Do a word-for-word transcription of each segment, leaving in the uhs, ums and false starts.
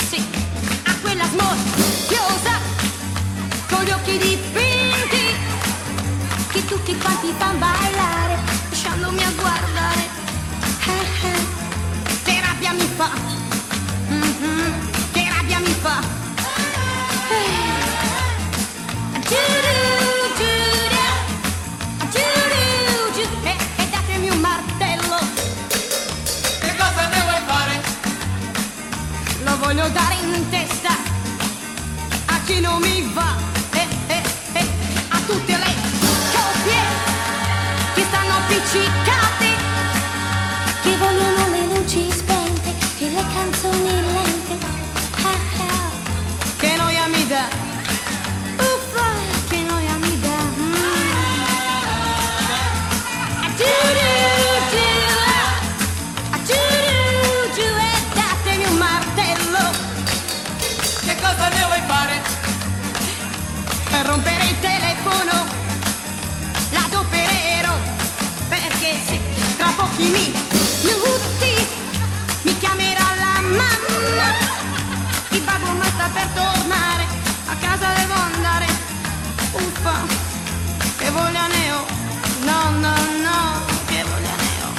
sì, a quella smorfiosa con gli occhi dipinti che tutti quanti fan ballare lasciandomi a guardare. Eh, eh, che rabbia mi fa, mm-hmm, che rabbia mi fa. Eh. Giuru, giura, giuru, giù, e, e datemi un martello. Che cosa ne vuoi fare? Lo voglio dare in testa a chi non mi va, eh, eh, eh, a tutte le coppie che stanno appiccicate, che vogliono le luci spente e le canzoni lente. Ah, ah. Che noia mi dà, uffa, che noia mi dà. Mm. A giuru, giù, a giuru, giù, e datemi un martello. Che cosa ne vuoi fare? Per rompere il telefono l'adopero, perché se tra pochi minuti mi chiamerà la mamma, il babbo mi sta per tornare, a casa devo andare. Uffa, che voglia ne ho, no no no, che voglia ne ho.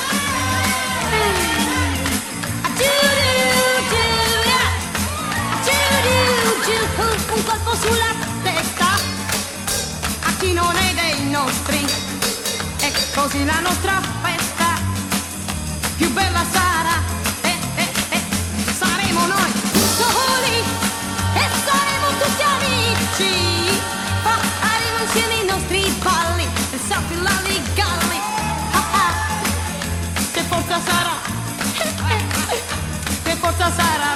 A giuru, giura, a giuru, giù, un colpo sulla testa a chi non è dei nostri, e così la nostra festa più bella sarà, eh, eh, eh. Saremo noi soli e saremo tutti amici, faremo insieme i nostri balli e saltellare galli. Ah, ah. Che forza sarà, che forza sarà.